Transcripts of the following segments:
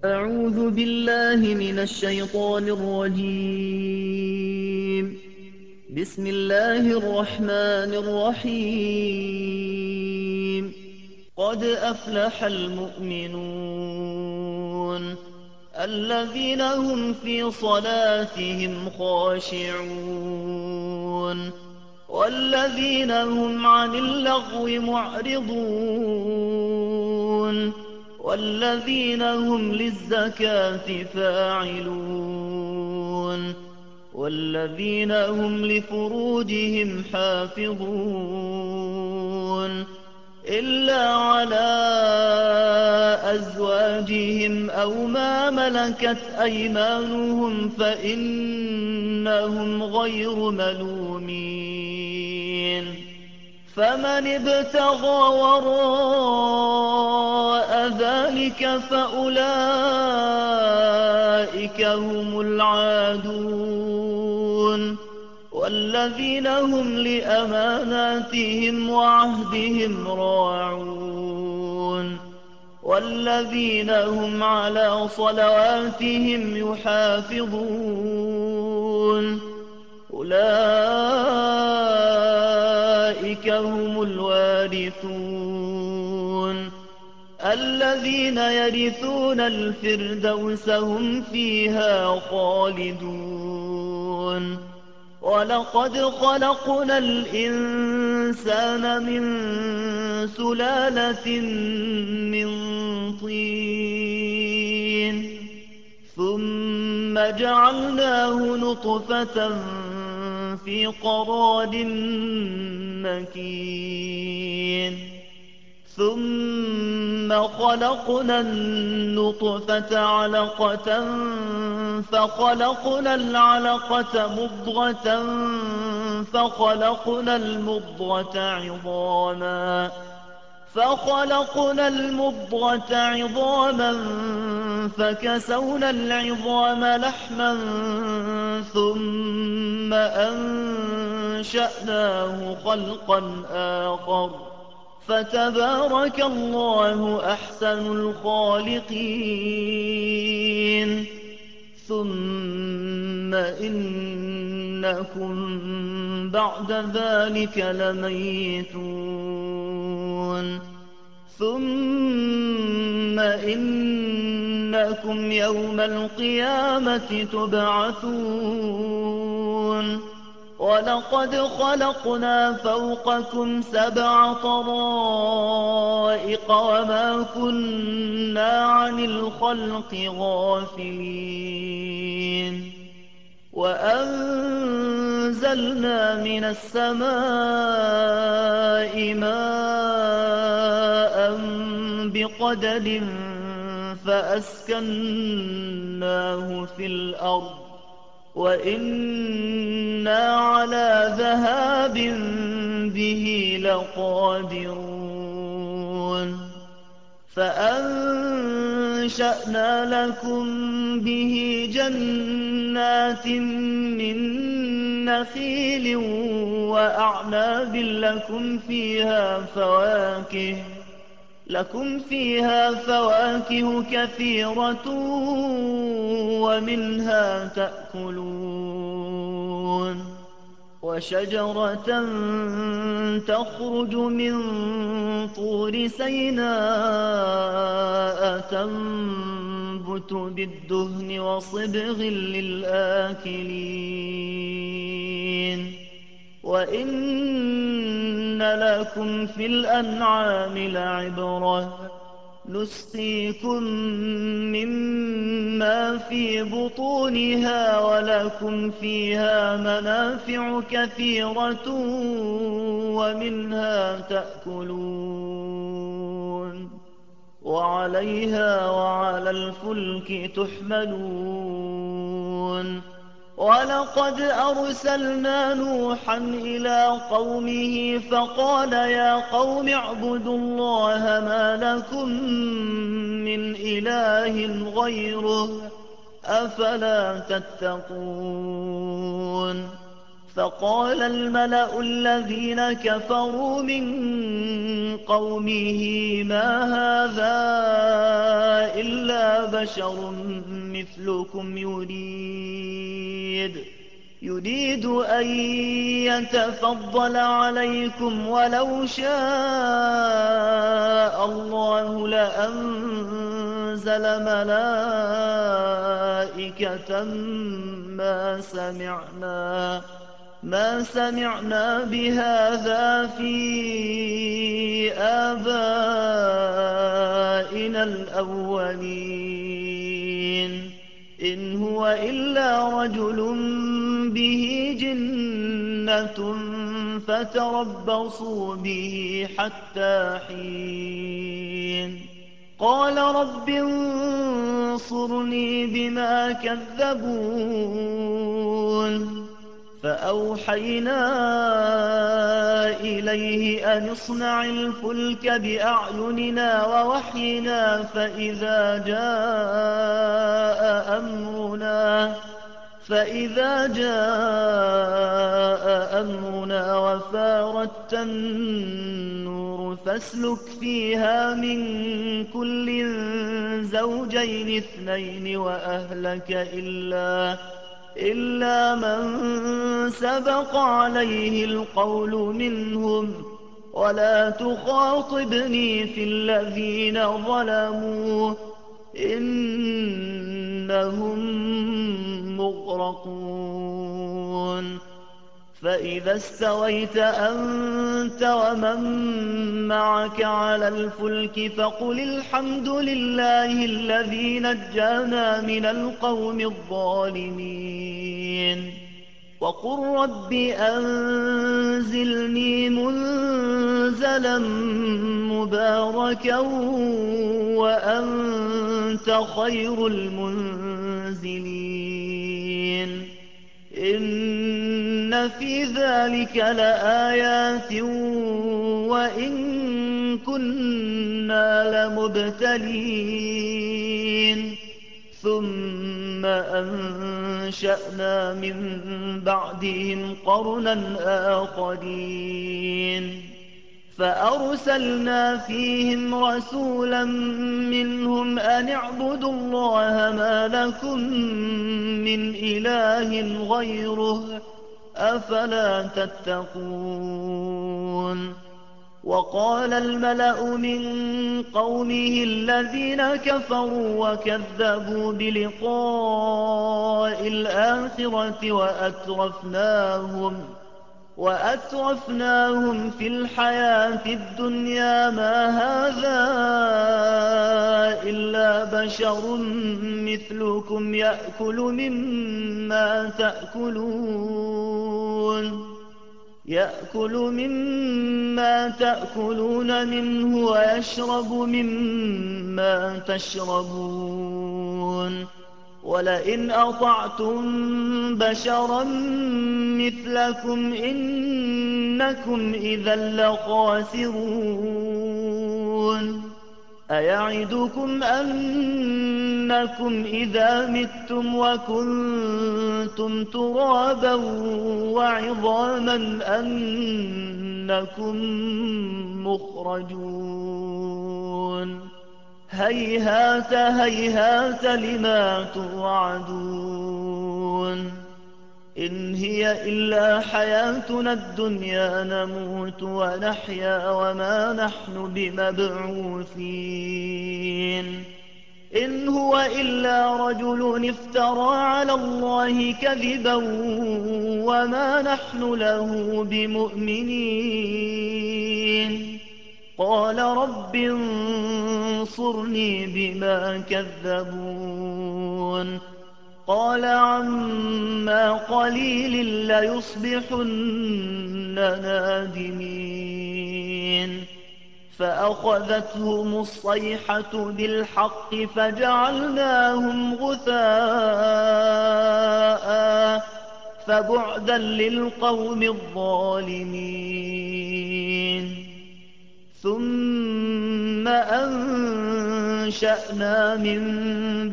أعوذ بالله من الشيطان الرجيم. بسم الله الرحمن الرحيم. قد أفلح المؤمنون الذين هم في صلاتهم خاشعون والذين هم عن اللغو معرضون والذين هم للزكاة فاعلون والذين هم لفروجهم حافظون إلا على أزواجهم أو ما ملكت أيمانهم فإنهم غير ملومين فمن ابتغى وراء ذلك فأولئك هم العادون والذين هم لأماناتهم وعهدهم راعون والذين هم على صلواتهم يحافظون أولئك هم الوارثون الذين يرثون الفردوس هم فيها خالدون ولقد خلقنا الإنسان من سلالة من طين ثم جعلناه نطفة في قرار مكين ثم خلقنا النطفة علقة فخلقنا العلقة مضغة فخلقنا المضغة عظاما فكسونا العظام لحما ثم أنشأناه خلقا آخر فتبارك الله أحسن الخالقين ثم إنكم بعد ذلك لميتون ثم إنكم يوم القيامة تبعثون ولقد خلقنا فوقكم 7 طرائق وما كنا عن الخلق غافلين وأنزلنا من السماء ماء بقدر فأسكناه في الأرض وإنا على ذهاب به لقادرون فأنشأنا لكم به جنات من نخيل وأعناب لكم فيها فواكه كثيرة ومنها تأكلون وشجرة تخرج من طور سيناء تنبت بالدهن وصبغ للآكلين وإن لكم في الأنعام لعبرة نسقيكم مما في بطونها ولكم فيها منافع كثيرة ومنها تأكلون وعليها وعلى الفلك تحملون ولقد أرسلنا نوحا إلى قومه فقال يا قوم اعبدوا الله ما لكم من إله غيره أفلا تتقون فقال الملأ الذين كفروا من قومه ما هذا إلا بشر مثلكم يريد أن يتفضل عليكم ولو شاء الله لأنزل ملائكة ما سمعنا بهذا في آبائنا الأولين إن هو إلا رجل به جنة فتربصوا به حتى حين قال رب انصرني بما كذبون فأوحينا إليه أن اصنع الفلك بأعيننا ووحينا فإذا جاء أمرنا وفاردت النور فاسلك فيها من كل زوجين اثنين وأهلك إلا من سبق عليه القول منهم ولا تخاطبني في الذين ظلموا إنهم مغرقون فإذا استويت أنت ومن معك على الفلك فقل الحمد لله الذي نجانا من القوم الظالمين وقل رب أنزلني منزلا مباركا وأنت خير المنزلين إن في ذلك لآيات وإن كنا لمبتلين ثم أنشأنا من بعدهم قرنا آخرين فأرسلنا فيهم رسولا منهم أن اعبدوا الله ما لكم من إله غيره أفلا تتقون وقال الملأ من قومه الذين كفروا وكذبوا بلقاء الآخرة وأترفناهم في الحياة الدنيا ما هذا إلا بشر مثلكم يأكل مما تأكلون منه ويشرب مما تشربون ولئن أطعتم بشرا مثلكم إنكم إذا لخاسرون أيعدكم أنكم إذا متم وكنتم ترابا وعظاما أنكم مخرجون هيهات هيهات لما توعدون إن هي إلا حياتنا الدنيا نموت ونحيا وما نحن بمبعوثين إن هو إلا رجل افترى على الله كذبا وما نحن له بمؤمنين قال رب انصرني بما كذبون قال عما قليل ليصبحن نادمين فأخذتهم الصيحة بالحق فجعلناهم غثاء فبعدا للقوم الظالمين ثم أنشأنا من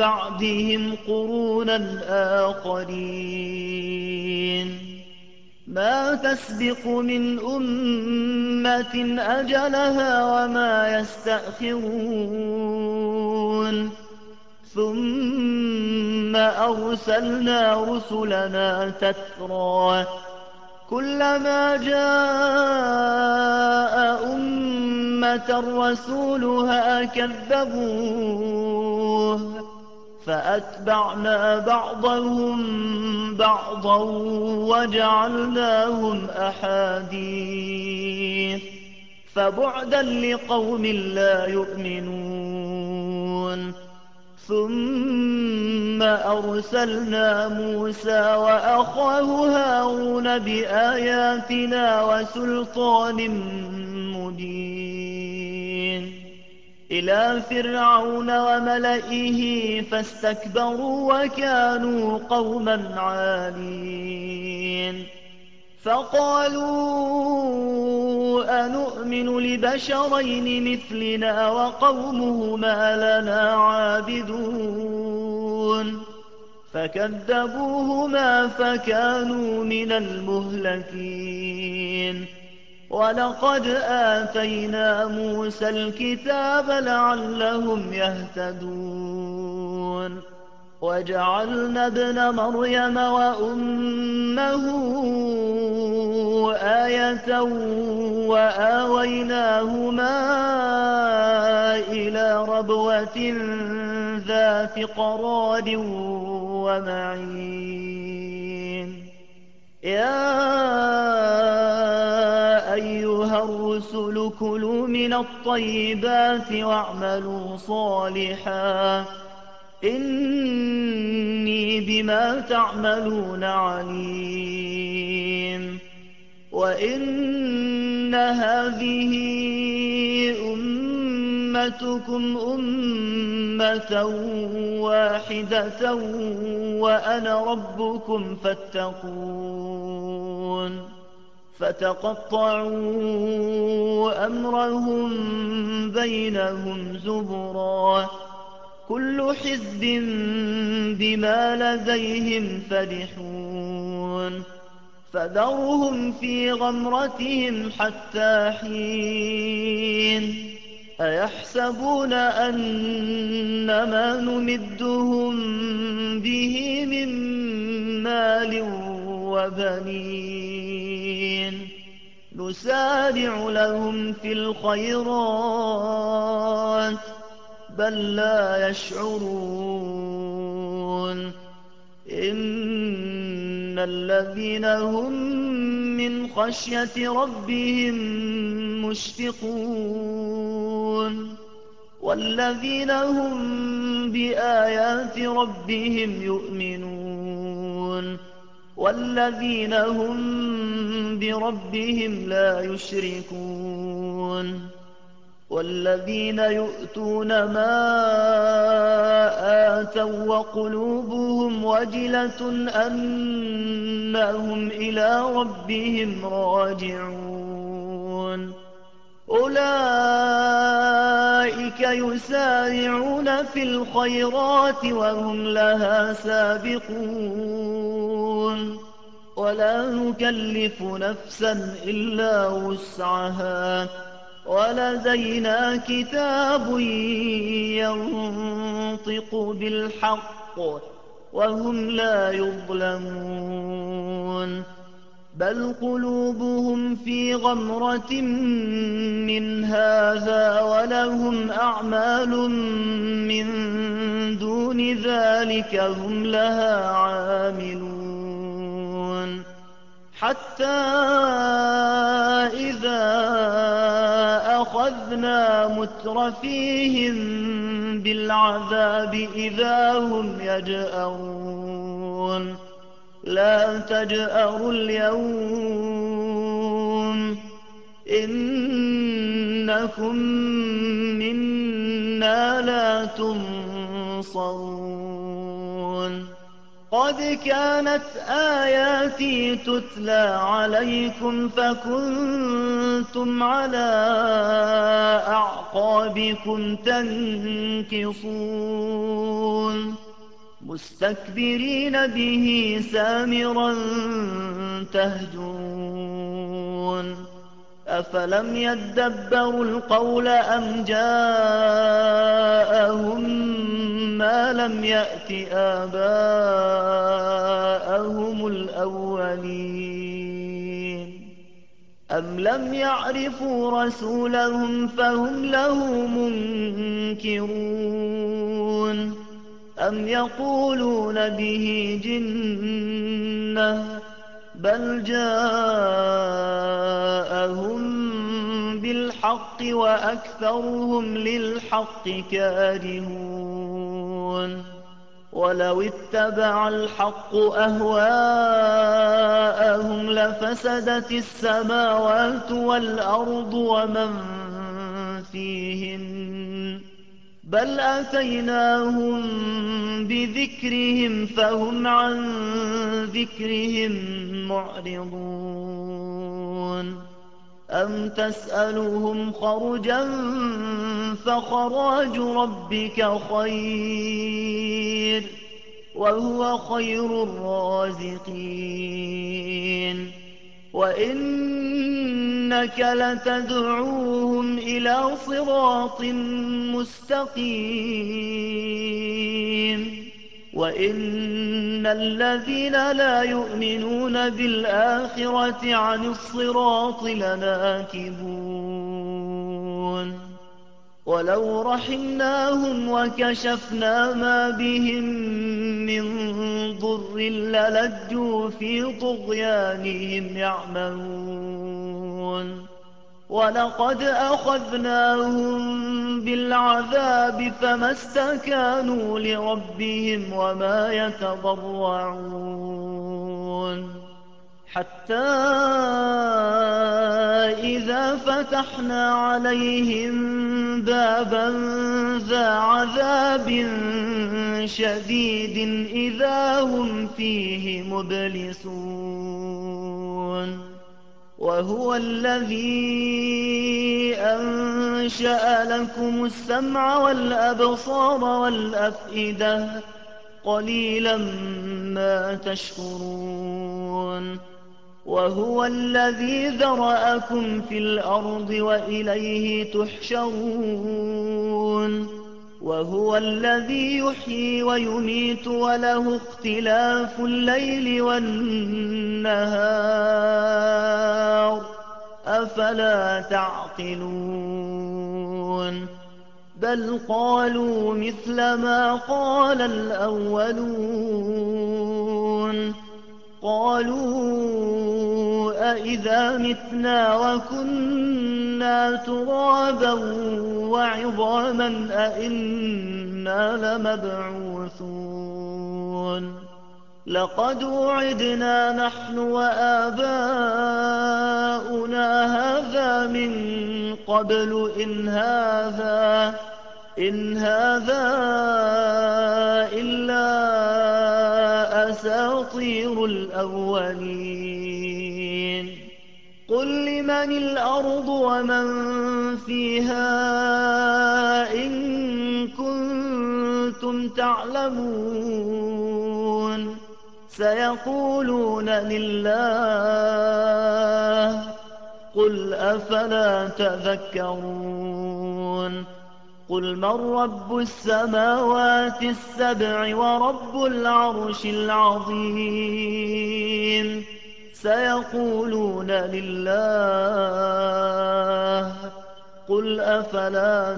بعدهم قرونا آخرين ما تسبق من أمة أجلها وما يستأخرون ثم أرسلنا رسلنا تترى كلما جاء أمة رسولها كذبوه فأتبعنا بعضهم بعضا وجعلناهم أحاديث فبعدا لقوم لا يؤمنون ثم أرسلنا موسى وأخاه هارون بآياتنا وسلطان مبين إلى فرعون وملئه فاستكبروا وكانوا قوما عالين فقالوا أنؤمن لبشرين مثلنا وقومهما لنا عابدون فكذبوهما فكانوا من المهلكين ولقد آتينا موسى الكتاب لعلهم يهتدون وجعلنا ابن مريم وأمه آية وآويناهما إلى ربوة ذات قرار ومعين يا أيها الرسل كلوا من الطيبات واعملوا صالحا إني بما تعملون عليم وإن هذه أمتكم أمة واحدة وأنا ربكم فاتقون فتقطعوا أمرهم بينهم زبرا كل حزب بما لديهم فرحون فذرهم في غمرتهم حتى حين أيحسبون أن ما نمدهم به من مال وبنين نسارع لهم في الخيرات بل لا يشعرون إن الذين هم من خشية ربهم مشفقون والذين هم بآيات ربهم يؤمنون والذين هم بربهم لا يشركون والذين يؤتون ما آتوا وقلوبهم وجلة أنهم إلى ربهم راجعون أولئك يسارعون في الخيرات وهم لها سابقون ولا نكلف نفسا إلا وسعها ولدينا كتاب ينطق بالحق وهم لا يظلمون بل قلوبهم في غمرة من هذا ولهم أعمال من دون ذلك هم لها عاملون حتى إذا أخذنا مترفيهم بالعذاب إذا هم يجأرون لا تجأروا اليوم إنكم منا لا تنصرون قد كانت آياتي تتلى عليكم فكنتم على أعقابكم تنكصون مستكبرين به سامرا تهجرون أفلم يدبروا القول أم جاءهم ما لم يأت آباءهم الأولين أم لم يعرفوا رسولهم فهم له منكرون أم يقولون به جنة بل جاءهم بالحق وأكثرهم للحق كارهون ولو اتبع الحق أهواءهم لفسدت السماوات والأرض ومن فيهن بل أتيناهم بذكرهم فهم عن ذكرهم معرضون أم تسألهم خرجا فخراج ربك خير وهو خير الرازقين وإنك لتدعوهم إلى صراط مستقيم وإن الذين لا يؤمنون بالآخرة عن الصراط لناكبون ولو رحمناهم وكشفنا ما بهم من ضر للجوا في طغيانهم يعمهون ولقد أخذناهم بالعذاب فما استكانوا لربهم وما يتضرعون حتى إذا فتحنا عليهم بابا ذا عذاب شديد إذا هم فيه مبلسون وهو الذي أنشأ لكم السمع والأبصار والأفئدة قليلا ما تشكرون وهو الذي ذرأكم في الأرض وإليه تحشرون وهو الذي يحيي ويميت وله اختلاف الليل والنهار أفلا تعقلون بل قالوا مثل ما قال الأولون قالوا أئذا متنا وكنا ترابا وعظاما أئنا لمبعوثون لقد وعدنا نحن وآباؤنا هذا من قبل إن هذا إلا أساطير الأولين قل لمن الأرض ومن فيها إن كنتم تعلمون سيقولون لله قل أفلا تذكرون قل من رب السماوات السبع ورب العرش العظيم سيقولون لله قل أفلا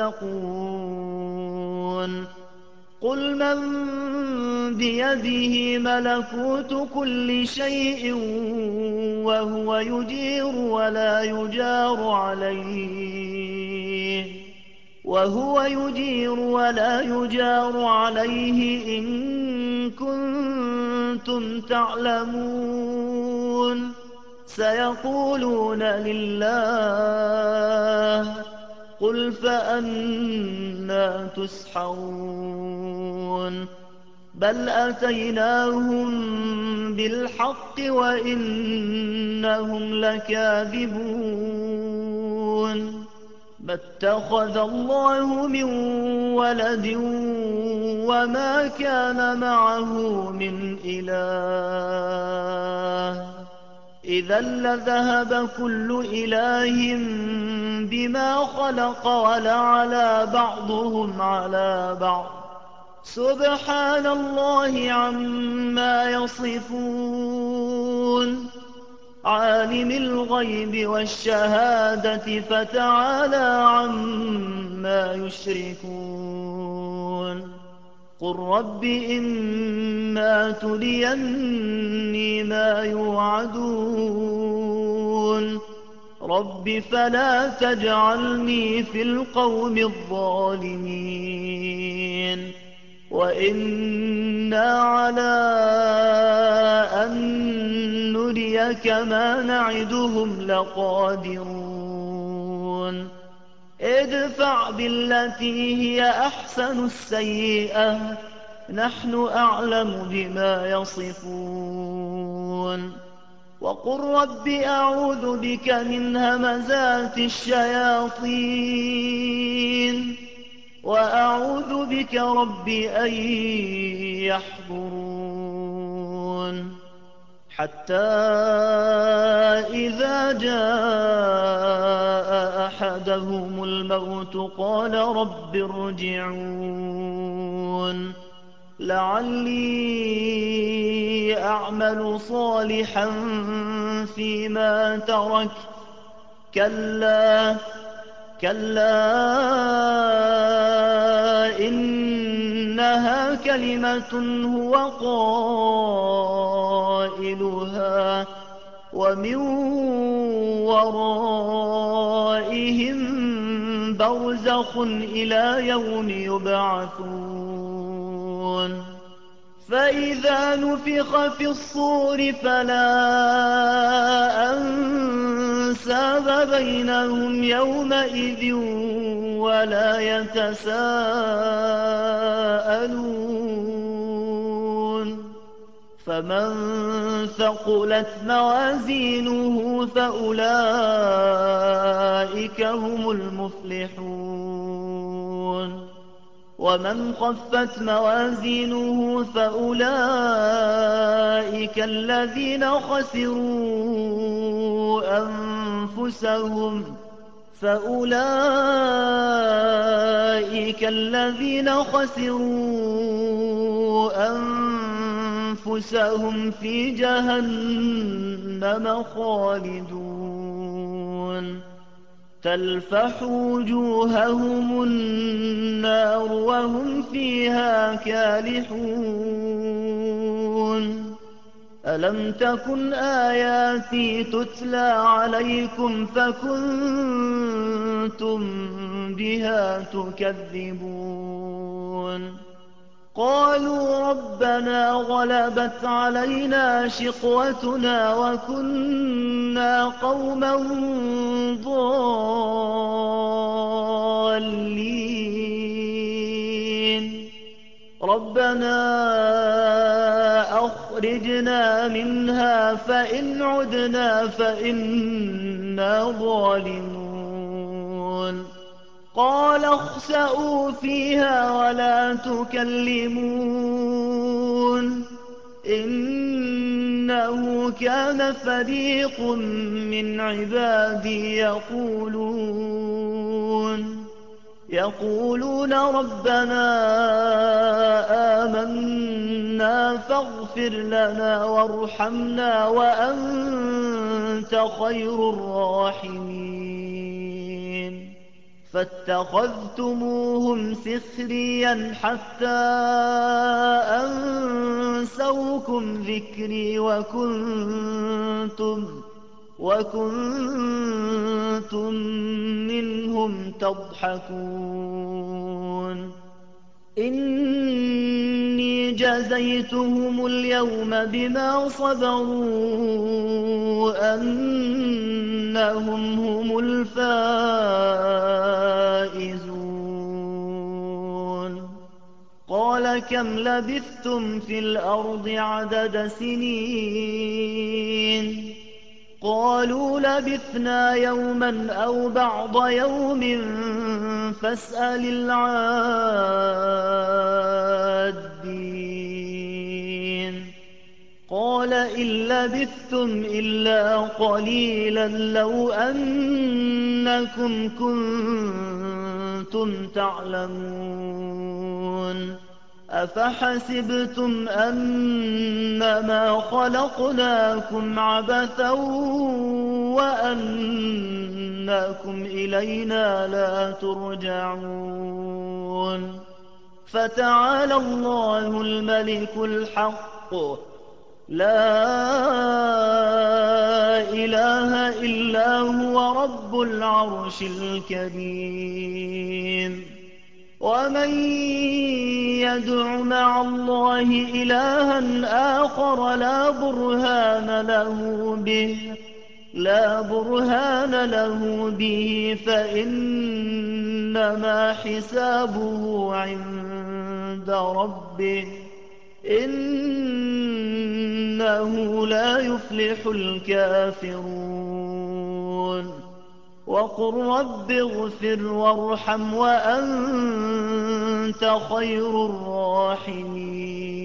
تتقون قل من بيده ملكوت كل شيء وهو يجير ولا يجار عليه إن كنتم تعلمون سيقولون لله قل فأنى تسحرون بل أتيناهم بالحق وإنهم لكاذبون ما اتخذ الله من ولد وما كان معه من إله إذا لذهب كل إله بما خلق ولعلى بعضهم على بعض سبحان الله عما يصفون عالم الغيب والشهادة فتعالى عما يشركون قل رب إما تريني ما يوعدون رب فلا تجعلني في القوم الظالمين وإنا على أن نريك ما نعدهم لقادرون ادفع بالتي هي أحسن السيئة نحن أعلم بما يصفون وقل رب أعوذ بك من همزات الشياطين وأعوذ بك رب أن يحضرون حتى إذا جاء أحدهم الموت قال رب ارجعون لعلي أعمل صالحا فيما ترك كلا إنها كلمة هو قائلها ومن ورائهم برزخ إلى يوم يبعثون فإذا نفخ في الصور فلا أنساب بينهم يومئذ ولا يتساءلون فمن ثقلت موازينه فأولئك هم المفلحون ومن خفت موازينه فأولئك الذين خسروا أنفسهم في جهنم خالدون تلفح وجوههم النار وهم فيها كالحون ألم تكن آياتي تتلى عليكم فكنتم بها تكذبون قالوا ربنا غلبت علينا شقوتنا وكنا قوما ضالين ربنا أخرجنا منها فإن عدنا فإنا ظالمون قال اخسئوا فيها ولا تكلمون إنه كان فريق من عبادي يقولون ربنا آمنا فاغفر لنا وارحمنا وأنت خير الراحمين فاتخذتموهم سخريا حتى أنسوكم ذكري وكنتم منهم تضحكون إني جزيتهم اليوم بما صبروا أنهم هم الفائزون قال كم لبثتم في الأرض عدد سنين قالوا لبثنا يوما أو بعض يوم فاسأل العادين قال إن لبثتم إلا قليلا لو أنكم كنتم تعلمون أفحسبتم أنما خلقناكم عبثا وأنكم إلينا لا ترجعون فتعالى الله الملك الحق لا إله إلا هو رب العرش الكريم ومن يدع مع الله إلها آخر لا برهان له به فإنما حسابه عند ربه إنه لا يفلح الكافرون وقل رب اغفر وارحم وأنت خير الراحمين